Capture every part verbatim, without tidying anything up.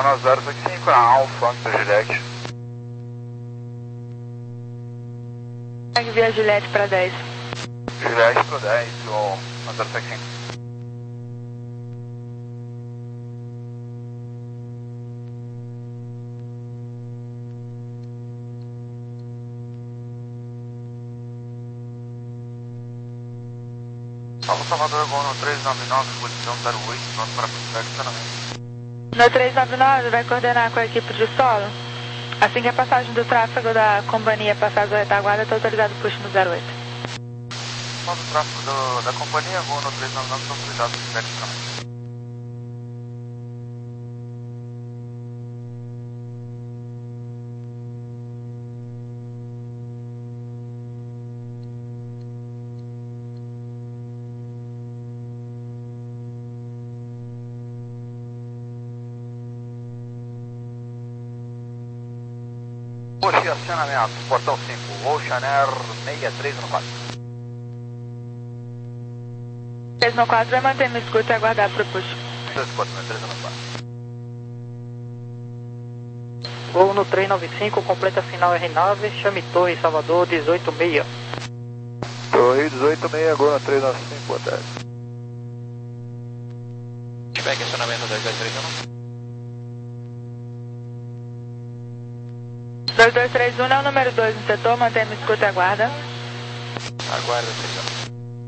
na zero cinco na Alfa, Juliette. Segue via Juliette para dez. Juliette para dez, ou na zero cinco. Alfa Salvador, voo no três nove nove, posição zero oito, pronto para estacionamento. No três nove nove vai coordenar com a equipe de solo. Assim que a passagem do tráfego da companhia passar a retaguarda, está autorizado o push no zero oito. Todo o tráfego do, da companhia, voo no três nove nove, está autorizado o estacionamento. Push e acionamento, portão cinco, Ocean Air seis três um quatro. três um quatro vai manter no escuta e aguardar para o push. três quatro três um quatro. Voo no três nove cinco, completa final R nove, chame Torre Salvador dezoito seis. Torre dezoito seis, gol no três nove cinco, boa tarde. Feedback, acionamento dois dois três um. dois dois três um é o número dois no setor, mantém no escuta e aguarda. Aguarda, três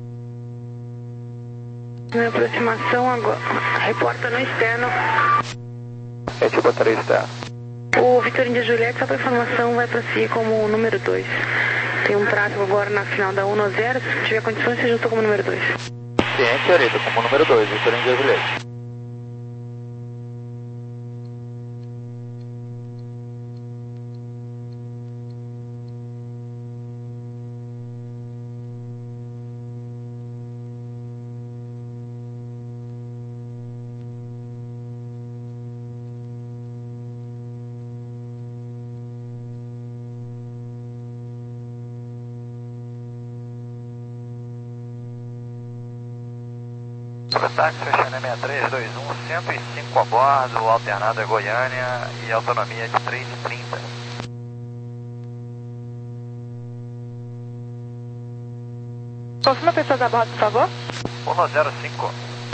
Minha aproximação agora. Reporta no externo. É tipo bateria externa. O Vitor Índia Juliette, só para informação, vai para si como o número dois. Tem um tráfego agora na final da um no zero. Se tiver condições, você juntou como número dois. Sim, senhorita, como número dois, Vitor Índia Juliette. Táxi fechando sessenta e três dois um, cento e cinco a bordo, alternada Goiânia e autonomia de três e trinta. Confirma pessoas a bordo, por favor. um zero cinco.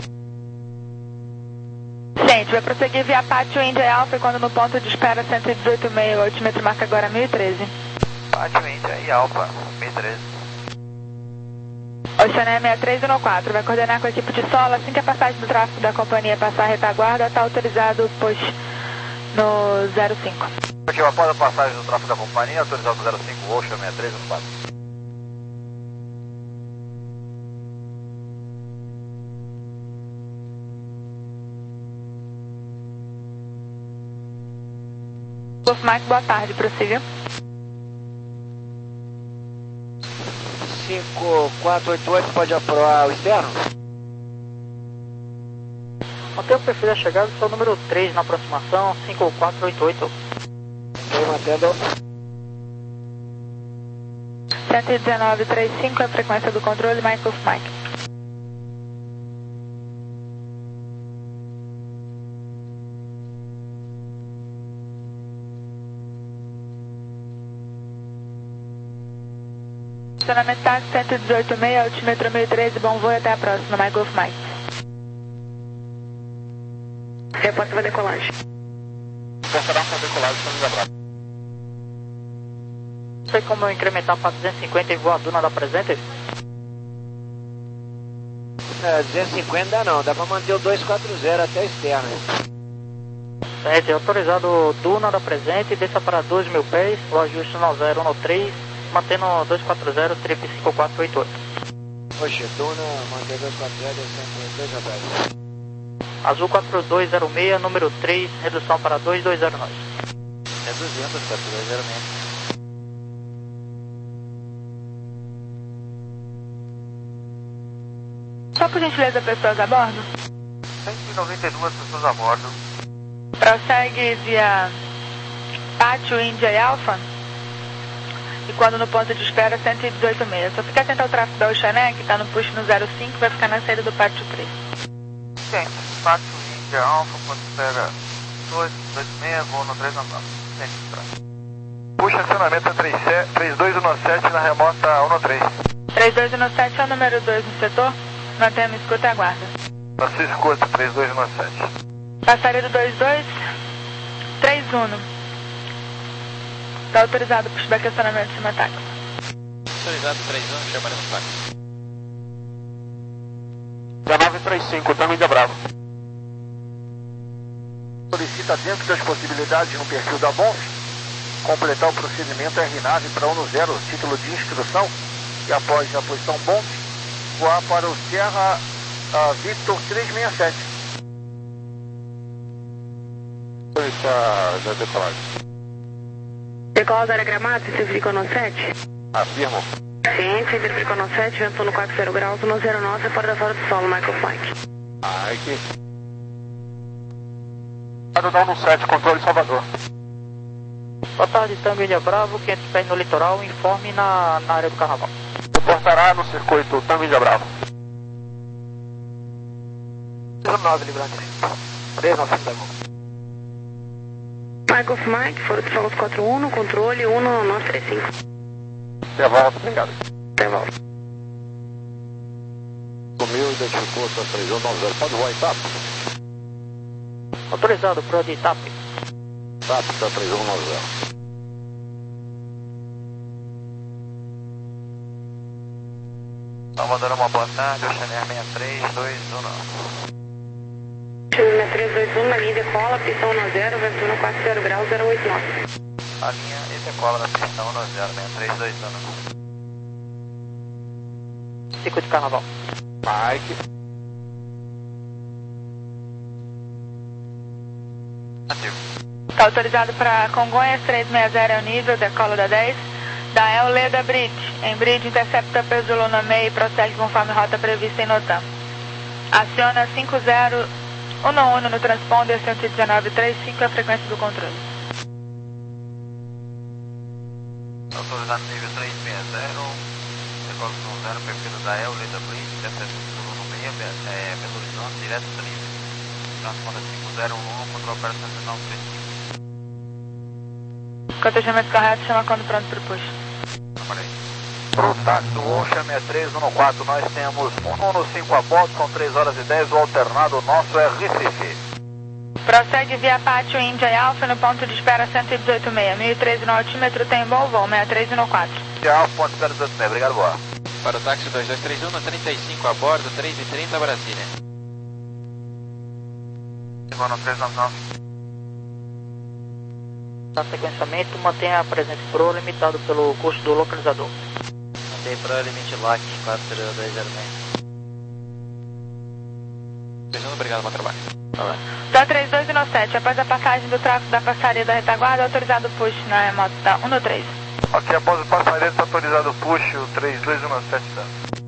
Gente, vai prosseguir via Pátio Índia Alfa e quando no ponto de espera cento e dezoito vírgula seis, o altímetro marca agora mil e treze. Pátio Índia e Alfa, mil e treze. Ocean Air seis três um quatro vai coordenar com a equipe de solo. Assim que a passagem do tráfego da companhia passar a retaguarda, está autorizado o push no zero cinco. Aqui, após a passagem do tráfego da companhia, autorizado no zero cinco, Ocean seis três um quatro. Golf Mike, boa tarde, prossiga. cinco quatro oito oito, pode aprovar o externo? Mantém o perfil da chegada, só o número três na aproximação, cinco quatro oito oito. Ok, mantendo. cento e dezenove vírgula trinta e cinco é a frequência do controle, Mike Golf Mike. Estacionamento táxi cento e dezoito vírgula seis, altímetro mil e treze, bom voo e até a próxima, Mike Golf Mike. Reporta para decolagem. Confirmar para decolagem, estamos abraço. Não sei como eu incrementar para duzentos e cinquenta e voar a Duna da presente? É, duzentos e cinquenta não, dá para manter o dois quatro zero até externo. Certo, é autorizado Duna da presente, desça para doze mil pés, o ajuste no zero um no três. Mantendo dois quatro zero, triple cinco quatro oito oito. Poxa, Duna, mantém dois quatro zero, descendo dois atrás. Azul quatro dois zero seis, número três, redução para dois dois zero nove. Reduzindo, quatro dois zero seis. Só por gentileza, pessoas a bordo? cento e noventa e duas pessoas a bordo. Prossegue via Pátio Índia e Alfa. E quando no ponto de espera, cento e dezoito vírgula seis. Só fica atento ao tráfego da Ocean Air, que está no push no zero cinco, vai ficar na saída do Pátio três. Sim, Pátio Índia Alfa, ponto de espera dois, dois seis, vou no três nove nove. Puxa acionamento três dois um sete na remota um três. três dois um sete é o número dois no setor. Mantemos escuta e aguarda. Nossa escuta, três dois um sete. Passaredo dois dois três um. Está autorizado para pushback acionamento em cima táxi. Autorizado três um, chamando no táxi. nove três cinco, Tango Índia Bravo. Solicita dentro das possibilidades no perfil da B O N F, completar o procedimento R nove para um zero, título de instrução, e após a posição B O N F, voar para o Sierra uh, Victor três seis sete. Está já decolado. Decola da área Gramado, você verificou no sete? Afirmo. Ciência, verificou no sete, vento no quatro zero graus, no zero nove, fora da fora do solo, Michael Mike. Mike. Adudão no sete, controle Salvador. Boa tarde, Tango Índia Bravo, quinhentos pés no litoral, informe na, na área do carnaval. Reportará no circuito Tango Índia Bravo. zero nove, Librante. três nove cinco. Michael Mike, fora do solo quatro um, controle um nove três cinco. Até volta, obrigado. Até volta. Sumiu, identificou, está três um nove zero. Pode voar em TAP? Autorizado para o de TAP. TAP está três um nove zero. Salvador, uma boa tarde, Oceaneer seis três dois um. Chama três dois um, na linha decola, pista um zero, vento no quatro zero graus, zero oito nove. A linha e decola na pista um zero, seis três dois um. Circuito de carnaval. Mike. Ativo. Está autorizado para Congonhas três seis zero é o nível, decola da dez. Da El Leda Bridge. Em Bridge, intercepta peso Luna May e prossegue conforme rota prevista em NOTAM. Aciona cinco zero um um no transponder cento e dezenove trinta e cinco, a frequência do controle. Autorizado nível três seis zero, decola do zero, perfil da El Leda Bridge, intercepta peso Luna May, é, Belo Horizonte, direto livre. Transponder cinco zero um um, controle operação cento e dezenove trinta e cinco. Cotejamento correto, chama quando pronto para o push. Pro táxi do Ocean seis três um quatro, nós temos um um cinco a bordo, são três horas e dez, o alternado nosso é Recife. Prossegue via Pátio Índia e Alfa no ponto de espera cento e dezoito seis, mil e treze no altímetro, tem bom voo, seis três um quatro. Alfa, ponto de espera dezoito seis, obrigado, boa. Para o táxi dois dois três um, no trinta e cinco a bordo, três e trinta Brasília. Chegou no três nove nove. Na sequenciamento, mantenha a presença Pro limitado pelo custo do localizador. Mantém Pro limite L A C quatro dois zero seis. três um, obrigado, bom trabalho. Da três dois um sete, após a passagem do tráfego da passaria da retaguarda, autorizado push na remota da um três. Ok, após o passageiro está autorizado o push, o três dois um sete tá.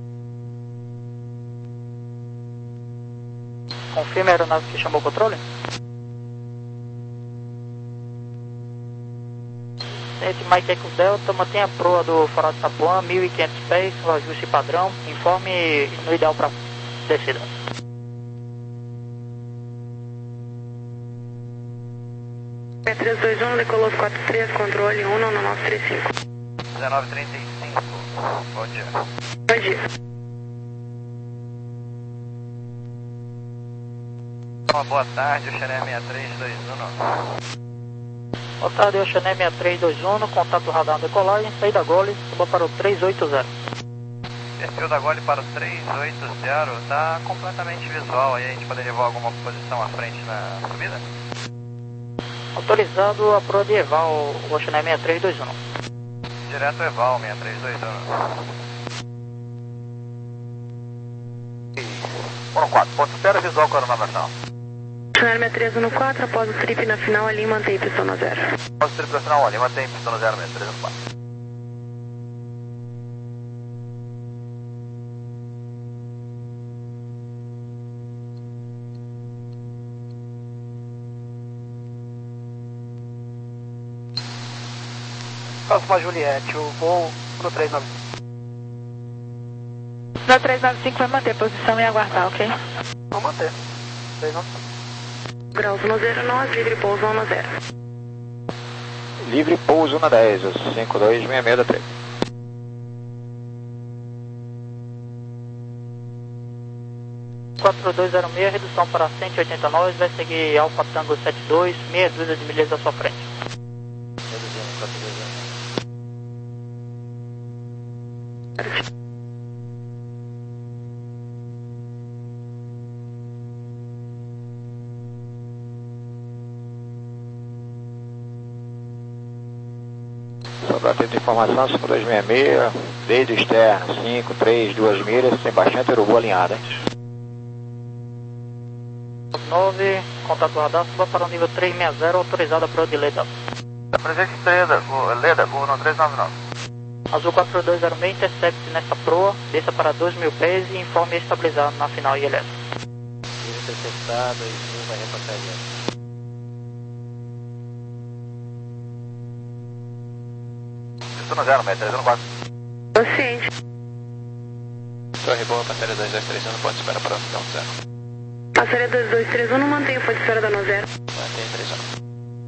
Confirme a aeronave que chamou o controle. Esse Mike Echo Delta, mantenha a proa do farol de Itapuã, mil e quinhentos pés, o ajuste padrão, informe no ideal para descida. É três dois um, decolou quatro três, controle um nove três cinco. dezenove trinta e cinco, bom dia. Bom dia. Uma boa tarde, Oceaneer seis três dois um. Boa tarde, Oceaneer seis três dois um, contato radar decolagem, saída Gole, suba para o três oito zero. Perfil da Gole para o três oito zero, está completamente visual, aí a gente poderia voar alguma posição à frente na subida? Autorizado a proa de Eval, o Oceaneer seis três dois um. Direto Eval, seis três dois um. um quatro, ponto espera visual com a aeronavegação. Oceaneer seis três um quatro, após o trip na final ali, mantém pistão na zero. Após o trip na final ali, mantém pistão na zero, seis três um quatro. Próxima Juliette, o voo pro três nove cinco. No três nove cinco vai manter posição e aguardar, ok? Vamos manter. três nove cinco. Graus um zero nove, livre pouso um zero. Livre pouso na dez, cinco dois seis seis da três. quatro dois zero seis, redução para cento e oitenta nós, vai seguir Alfa Tango sete dois, meia dúzia de milhas à sua frente. Reduzindo, quatro dois zero seis. Só para ter informação, cinco dois seis seis, desde o externo, cinco, três, duas milhas, tem bastante urubu alinhada, hein? nove, contato radar, suba para o nível trezentos e sessenta, autorizada para o de Leda. Presente Leda, Leda, com o três nove nove. Azul quatro dois zero seis, intercepte nessa proa, desça para dois mil pés e informe estabilizado na final I L S. Vira interceptar, dois mil, vai repassar I L S. Estou no zero, média, três um quatro. Consciente. Torre boa, passaria dois dois três um, pode esperar para o final zero. Passaria dois dois três um, não mantém o ponto de espera da no zero. Mantém três um.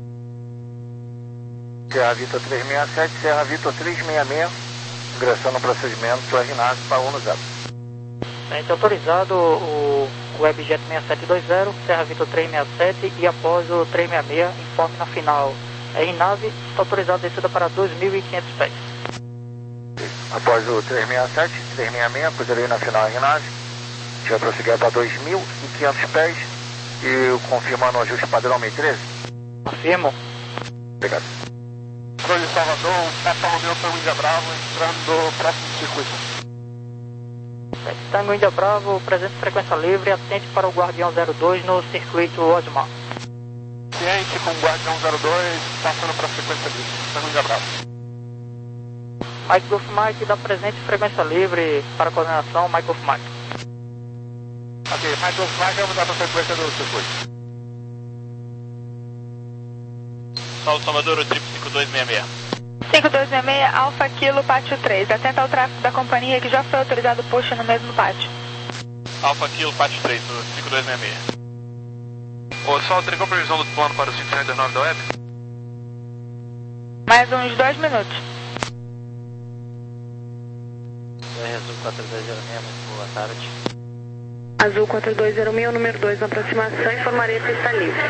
Serra Vitor três seis sete, Serra Vitor três seis seis, ingressando no procedimento R N A V para um zero. Gente, autorizado o Webjet seis sete dois zero, Serra Vitor três seis sete e após o três seis seis, informe na final R N A V, está autorizado a descida para dois mil e quinhentos pés. Após o três seis sete, três seis seis, poderei na final R N A V, a gente vai prosseguir para dois mil e quinhentos pés e confirmando o ajuste padrão seis treze. Afirmo. Obrigado. Controle de Salvador, Papa Romeu Tango Índia Bravo, entrando no próximo circuito. Tango Índia Bravo, presente frequência livre, atente para o Guardião zero dois no circuito Osmar. Ciente com o Guardião zero dois, passando para a frequência livre, Tango Índia Bravo. Mike Golf Mike, dá presente frequência livre para coordenação, Mike Golf Mike. Ok, Mike Golf Mike, vamos dar para a frequência do circuito. Salve Salvador, o trip cinco dois seis seis. cinco dois seis seis, Alfa Kilo, pátio três. Atenta ao tráfego da companhia que já foi autorizado o push no mesmo pátio. Alfa Kilo, pátio três, do cinco dois seis seis. Ô, Sol, entregou a previsão do plano para o cinco sete nove da web? Mais uns dois minutos. Azul quatro dois zero seis, muito boa tarde. Azul quatro dois zero seis, número dois na aproximação, informaria se está livre.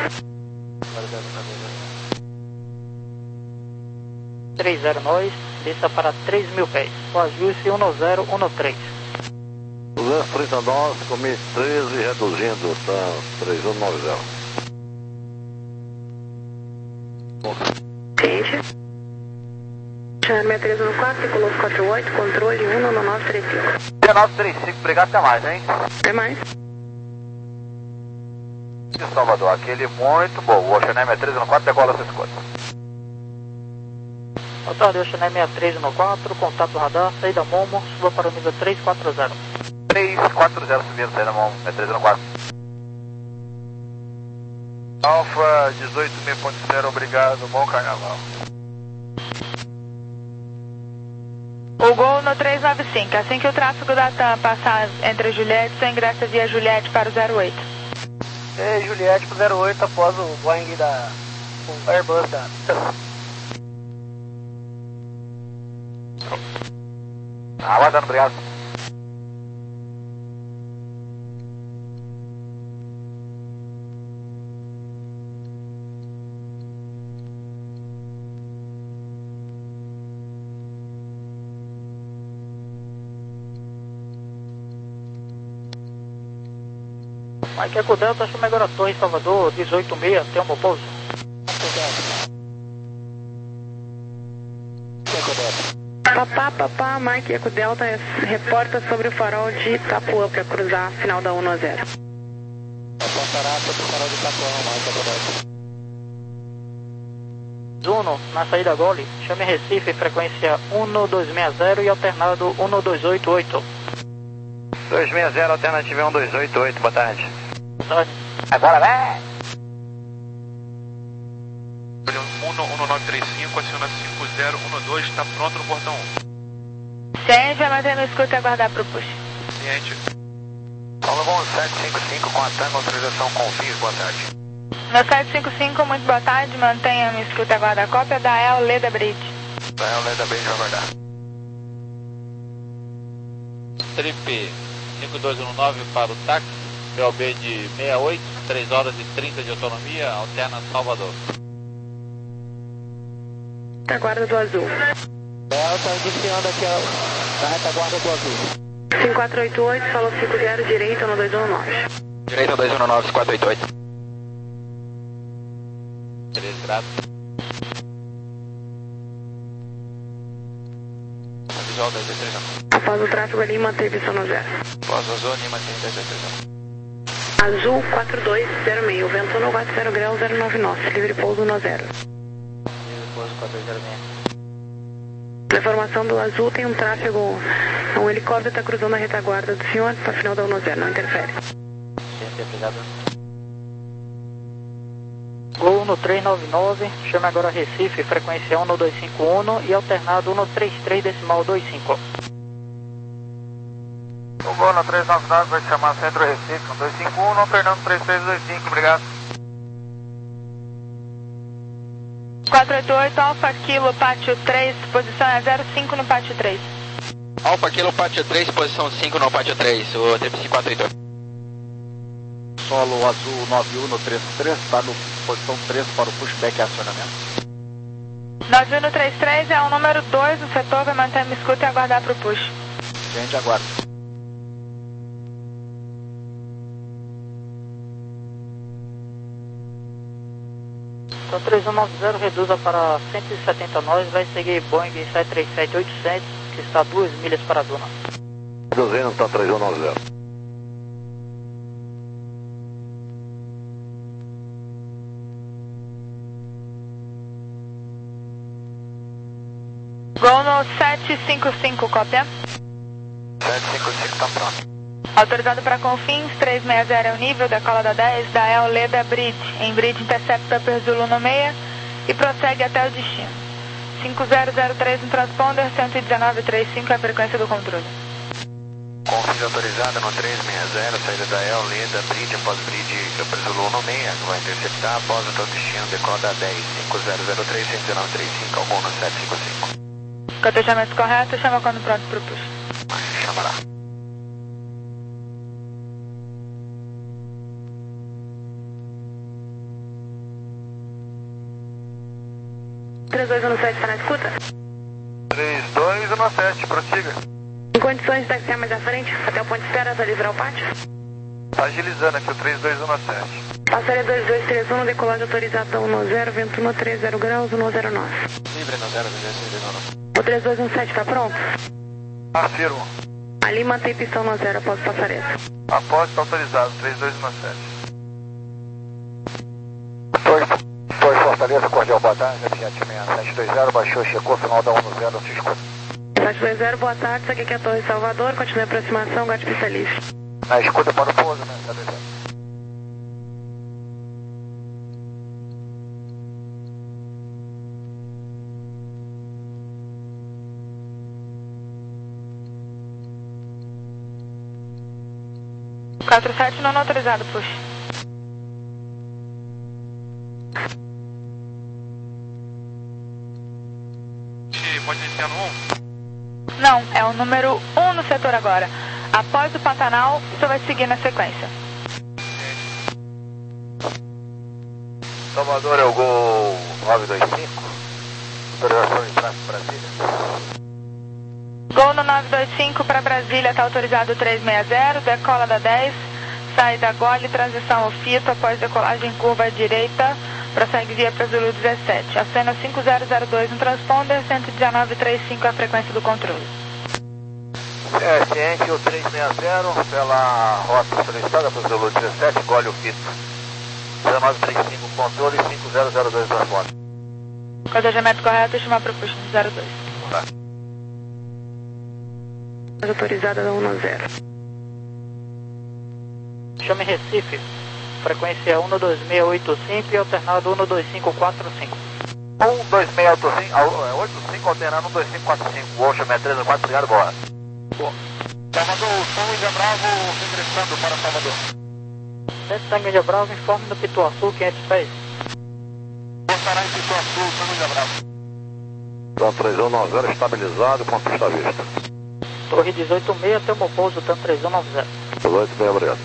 três zero nós, desça para três mil pés. O ajuste um zero um três. duzentos e trinta nós, começo treze, reduzindo, tá três um nove zero. Ciente. Chama seis três um quatro, circulou quatro oito, controle um nove nove três cinco. nove três cinco, obrigado, até mais, hein? Até mais. De Salvador, aquele muito bom. O Oceanem seis três um quatro, decola essa escolha. Boa tarde, Oceanem seis três um quatro, contato radar, saída Momo, suba para o nível três quatro zero. três quatro zero subindo, saída Momo, seis três um quatro. Alfa dezoito seis ponto zero, obrigado, bom carnaval. O Gol no três nove cinco. Assim que o tráfego da TAM passar entre Juliette, você ingressa via Juliette para o zero oito. É, Juliette para o zero oito após o Boeing da... o Airbus da... Aguardando, obrigado. Mike Eco Delta, chama agora Torre Salvador, dezoito seis, tem um bom pouso. Papá, papá, Mike Eco Delta reporta sobre o farol de Itapuã para cruzar a final da um zero. Apontará sobre o farol de Itapuã, Mike Eco Delta. Zuno, na saída Gole, chame Recife, frequência um dois seis zero e alternado um dois oito oito. dois seis zero, alternativa um dois oito oito, boa tarde. Boa tarde. Agora vai! um nove três cinco, aciona cinco zero um dois, está pronto no portão um. Ciente, vai manter no escuta e aguardar para o push. Ciente. Paulo Bom sete cinco cinco com a Tango, autorização com fins, boa tarde. No sete cinco cinco, muito boa tarde, mantenha-me escuta e aguarda a cópia da El Leda Bridge. Da El Leda Bridge, vai aguardar. Trip cinco dois um nove para o táxi, P O B de sessenta e oito, três horas e trinta de autonomia, alterna Salvador. Retaguarda do Azul. Delta, iniciando aqui a, a retaguarda do Azul. cinco quatro oito oito, falou cinco zero, direita no dois um nove. Direita dois um nove, quatro oito oito. três graus. Visual dois dois três um. Após o tráfego ali, manteve som no zero. Após o Azul, Lima tem dois dois três um. Azul quatro dois zero seis, vento no quatro zero graus zero nove nove, livre pouso no zero. Livre pouso quatro dois zero seis. Na informação do Azul tem um tráfego, um helicóptero está cruzando a retaguarda do senhor para final da um zero, não interfere. Gente, obrigado. Gol no três nove nove, chame agora Recife, frequência um no dois cinco um e alternado um no trinta e três decimal vinte e cinco. O Gol no três nove nove vai chamar Centro Recife, um dois cinco um, alternando três três dois cinco, obrigado. quatro oito oito, Alfa Kilo, Pátio três, posição é zero cinco no Pátio três. Alfa Kilo, Pátio três, posição cinco no Pátio três, o Trip cinco quatro oito oito. Solo Azul nove um no três três, está no posição três para o pushback e acionamento. nove um no trinta e três é o número dois do setor, vai manter a escuta e aguardar para o push. Gente, aguarda. Então três um nove zero reduza para cento e setenta nós, vai seguir Boeing sete três sete oitocentos, que está a duas milhas para a Duna. duzentos, está três um nove zero. Gol no sete cinco cinco, cópia. sete cinco cinco, tá pronto. Autorizado para Confins, trezentos e sessenta é o nível, decola da dez, da El Leda Bridge. Em Bridge intercepta Upper Zulu no meia e prossegue até o destino. cinco zero zero três no transponder, cento e dezenove vírgula trinta e cinco é a frequência do controle. Confins autorizada no trezentos e sessenta, saída da El Leda Bridge, após Bridge Upper Zulu no meia, vai interceptar após o teu destino, decola da dez, cinco zero zero três, cento e dezenove vírgula trinta e cinco, ao gol no sete cinco cinco. Cotejamento correto, chama quando pronto para o push. Chama lá. três dois um sete está na escuta? três dois um sete, prossiga. Em condições de taxiar mais à frente, até o ponto de espera para livrar o pátio? Tá agilizando aqui o três dois um sete. Passaria dois dois três um, decolagem autorizada um zero, vento no três zero graus um zero nove. Livre no zero, livre no O três dois um sete está pronto? Afirmo. Ali mantém pistão no zero após passarela. Após está autorizado, três dois um sete. Torre Fortaleza, cordial, boa tarde, Fiat seis sete dois zero, baixou, checou, final da um zero, te escuta. sete dois zero, boa tarde, isso aqui é a Torre Salvador, continue a aproximação, gato pista livre. Na escuta para o pouso, né, sete dois zero. quatro sete não autorizado, push. Pode iniciar no um? Não, é o número um no setor agora. Após o Pantanal, você vai seguir na sequência. Salvador é o Gol nove dois cinco, autorização de tráfego Brasília. Gol no nove dois cinco para Brasília, está autorizado trezentos e sessenta, decola da dez, sai da gole, transição ao fito, após decolagem curva à direita, prossegue via para Zulu dezessete. Acena cinco zero zero dois no transponder, cento e dezenove vírgula trinta e cinco é a frequência do controle. É, ciente, o trezentos e sessenta, pela rota solicitada para o Zulu dezessete, gole o fito. dezenove trinta e cinco, controle, cinco zero zero dois transponder. Codejamento correto e chamar para o push zero dois. Tá. Autorizada da um zero. Chame Recife, frequência um dois seis oito cinco e alternado um dois cinco quatro cinco. um dois seis oito cinco, oito cinco alternando um dois cinco quatro cinco, Ocean seis três quatro, obrigado, boa. Salvador, Tom William Bravo, regressando para Salvador. Tango Índia Bravo, informe no Pituaçu, quinhentos pés. Estará em Pituaçu, Tango Índia Bravo. Tan três um nove zero estabilizado com pista à vista. Torre dezoito seis até o meu pouso, Tan três um nove zero. dezoito seis, obrigado.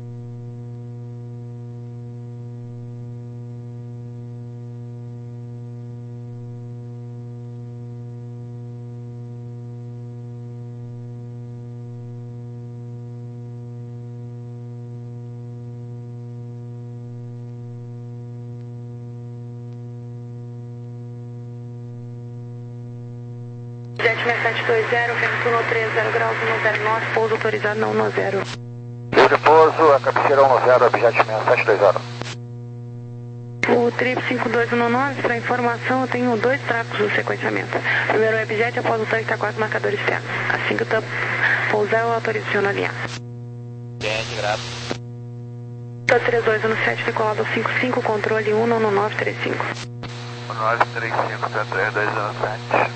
Jet seis sete dois zero, vento no três zero graus, um zero nove, pouso autorizado na um zero. Voo de pouso, a cabeceira um zero, Objet seis sete dois zero. O trip cinco dois um nove, para informação, eu tenho dois tracos no sequenciamento. Primeiro webjet, após o tanque está quase marcador externo. Assim que eu pousar, eu autorizo o senhor na linha. Gente, grato. três dois um sete, decolado cinco cinco, controle um nove nove três cinco. um nove três cinco, três dois um sete.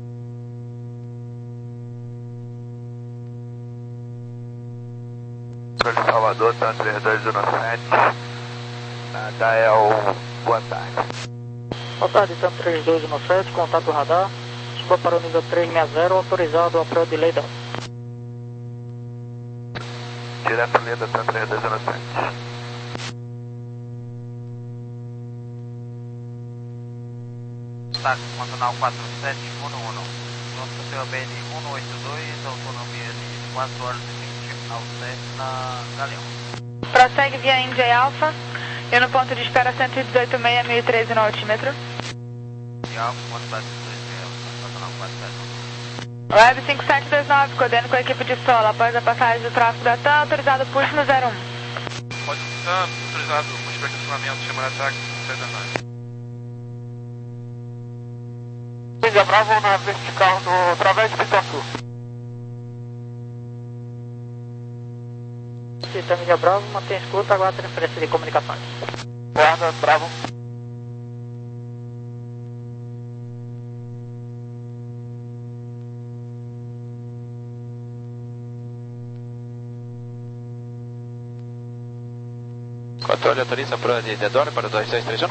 Salvador, Tan três dois um sete. Dael, boa tarde. Boa tarde, Tan três dois um sete, contato radar. Suba para o nível três seis zero, autorizado a prova de Leida. Direto Leda, Tan três dois um sete. Táxi, Nacional quatro sete um um. Nosso P O B de cento e oitenta e dois, autonomia de quatro horas e vinte ao sete na Galeão. Prossegue via Índia e Alfa. Eu no ponto de espera cento e dezoito seis, mil e treze no altímetro. E Alfa, quantidade de dois mil, Nacional quatro sete um. Web cinco sete dois nove, coordenando com a equipe de solo. Após a passagem do tráfego da TAM, autorizado push no zero um. Pode estar autorizado o estacionamento, chamar ataque, dezenove. Índia Bravo na vertical no través de Pituaçu. Tango Índia Bravo, mantém escuta, aguarda transferência de comunicações. Guarda, Bravo. Controle autoriza a prova de Dedore para dois dois três um.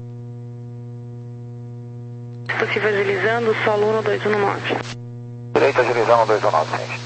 Possível agilizando, solo um dois um nove. Direita, agilizando dois um nove, sim.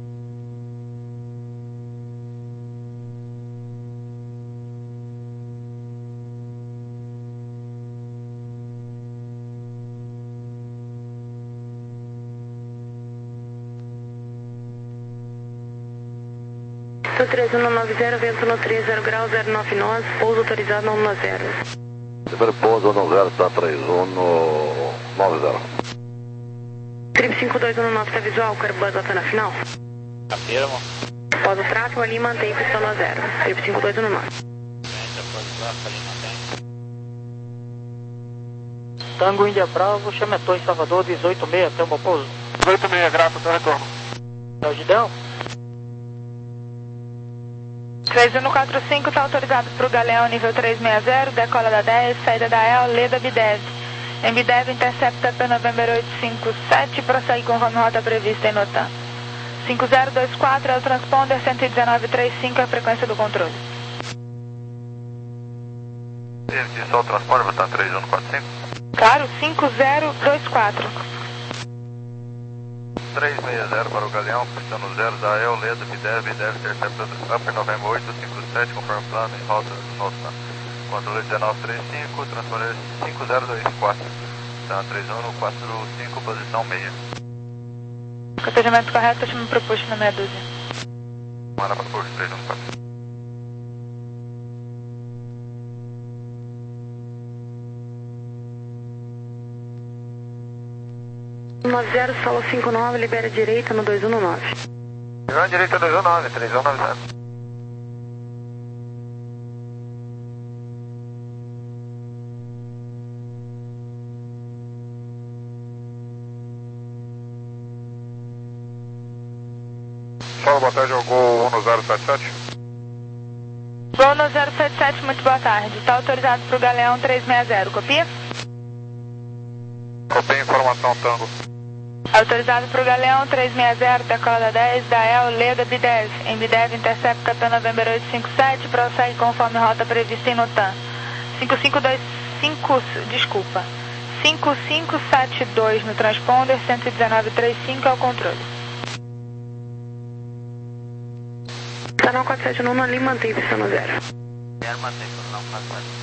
três um nove zero, vento no três zero graus, zero nove nove, pouso autorizado na um zero. Primeiro pouso um zero, Tan três um no nove zero. Trip cinco dois um nove, tá visual, quero bota na final. Afirmo. Após o tráfego ali, mantém pistão no zero. Trip cinco dois um nove. Gente, após o tráfego ali, mantém. Tango Índia Bravo, Chametô em Salvador, dezoito seis até o meu pouso. dezoito seis, grato, teu retorno. É o Gideão? três um quatro cinco está autorizado para o Galeão nível três seis zero, decola da dez, saída da E L, Leda Bidev. Em Bidev, intercepta P November oito cinco sete, prossegue com a rota prevista em Notam. cinco zero dois quatro é o transponder, cento e dezenove trinta e cinco é a frequência do controle. Esse só o transponder para Tan três um quatro cinco? Claro, cinco zero dois quatro. três seis zero para o Galeão, pistão no zero, da E L, Leda, Bidev, Bidev, intercepta Upper November oito cinco sete, conforme plano em rota Notam. Controle dezenove trinta e cinco, transponder cinco zero dois quatro. Tan três um quatro cinco, posição seis. Cotejamento correto, chama para o push na meia dúzia. Mara para o push três um quatro. nove zero, solo cinco nove, libera direita no dois um nove. Libera direita dois um nove, três um nove zero. Solo, boa tarde, jogou um zero sete sete. Voo no zero sete sete, muito boa tarde. Está autorizado para o Galeão três seis zero, copia? Copia informação, Tango. Autorizado para o Galeão três seis zero, decola da dez, da El Leda B dez. Em B dez, intercepta P November oito cinco sete, prossegue conforme rota prevista em Notan. cinco cinco dois cinco, desculpa, cinco cinco sete dois no transponder, cento e dezenove trinta e cinco é o controle. Canal quatro sete nove, ali mantém pista no zero. Zero, mantém canal quatro sete.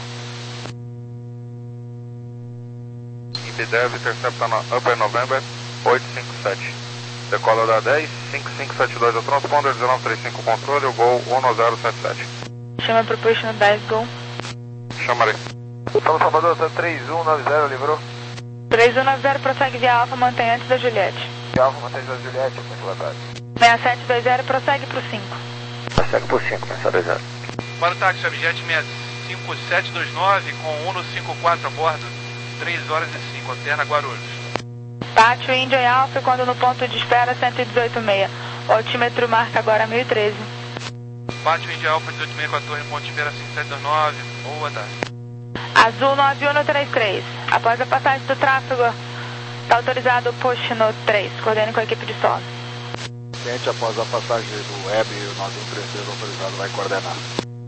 Em B dez, intercepta no Upper November oito cinco sete. Decola da dez, cinco cinco sete dois é o transponder, dezenove trinta e cinco controle, o Gol um zero sete sete. Chama para o push no dez, Gol. Chamarei. São Salvador, três um nove zero, livrou. três um nove zero, prossegue via Alfa, mantém antes da Juliette. Via Alfa, mantém antes da Juliette, muito boa tarde. seis sete dois zero, prossegue para o cinco. Prossegue por cinco, seis dois zero. Para o táxi Abjet cinco sete dois nove com Uno cinco quatro a bordo, três horas e cinco, alterna Guarulhos. Pátio Índia e Alfa, quando no ponto de espera cento e dezoito meia. O altímetro marca agora mil e treze. Pátio Índia Alfa dezoito meia com a torre, ponto de espera cinco sete dois nove, boa tarde. Azul nove um no trinta e três. Após a passagem do tráfego, está autorizado o push no três. Coordene com a equipe de solo. Cliente, após a passagem do Web, o nove um três três autorizado vai coordenar.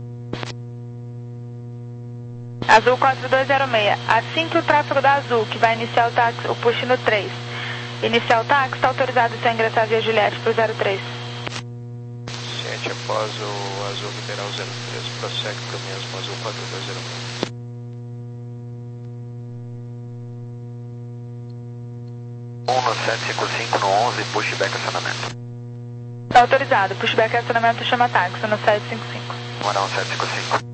Azul quatro dois zero seis. Assim que o tráfego da Azul, que vai iniciar o táxi, o push no três. Iniciar o táxi, está autorizado a ingressar via Juliette para o zero três. Ciente, após o Azul liberar o zero três, prossegue para o mesmo Azul quatro dois zero seis. um no sete cinco cinco no onze, pushback acionamento. Está autorizado. Pushback acionamento chama táxi no sete cinco cinco. Morão sete cinco cinco.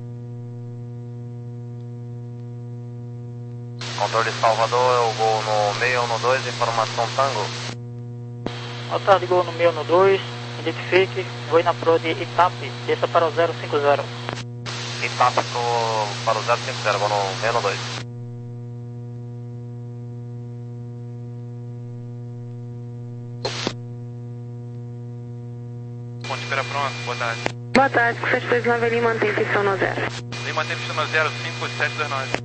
Controle de Salvador, eu vou no seis um dois, informação Tango. Boa tarde, Gol no seis um dois, identifique, vou na Pro de Itape, desça para o zero cinco zero. Itape pro, para o zero cinco zero, vou no seis um dois. Ponto de espera pronto, boa tarde. Boa tarde, sete dois nove ali mantém pista no zero. Vem manter pista no zero cinco sete dois nove.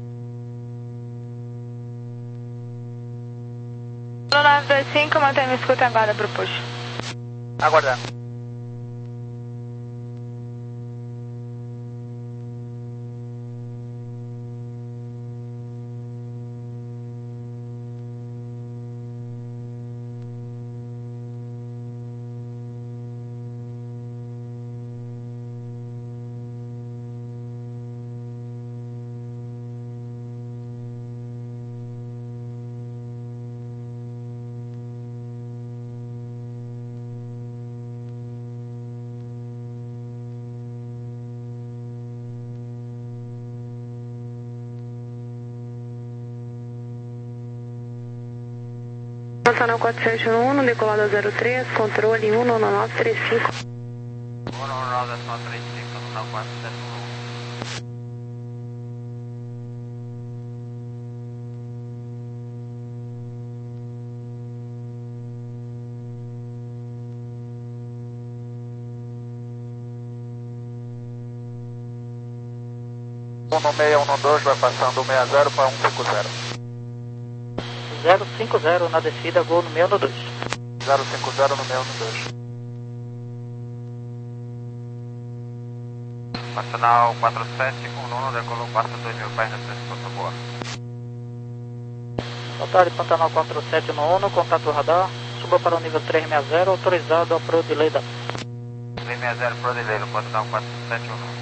No nove dois cinco, mantém a escuta e aguarda para o push. Aguardar. Canal quatro sete um, decolada zero três, controle um nove nove três cinco. um nove nove três cinco, canal quatro sete um. um no seis um dois vai passando seis zero para um cinco zero. zero cinco zero na descida, Gol no seis um dois. zero cinco zero no seis um dois. Nacional quatro sete, com nono, decolou quatro dois mil pés na por boa. Boa tarde, Pantanal quatro sete nove, contato radar, suba para o nível três seis zero, autorizado a Pro Delay da três seis zero Pro Delay, no Pantanal quatro sete nove.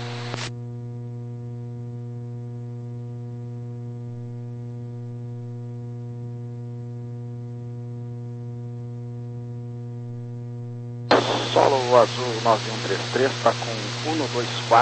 Solo azul nove um três três está com um dois quatro.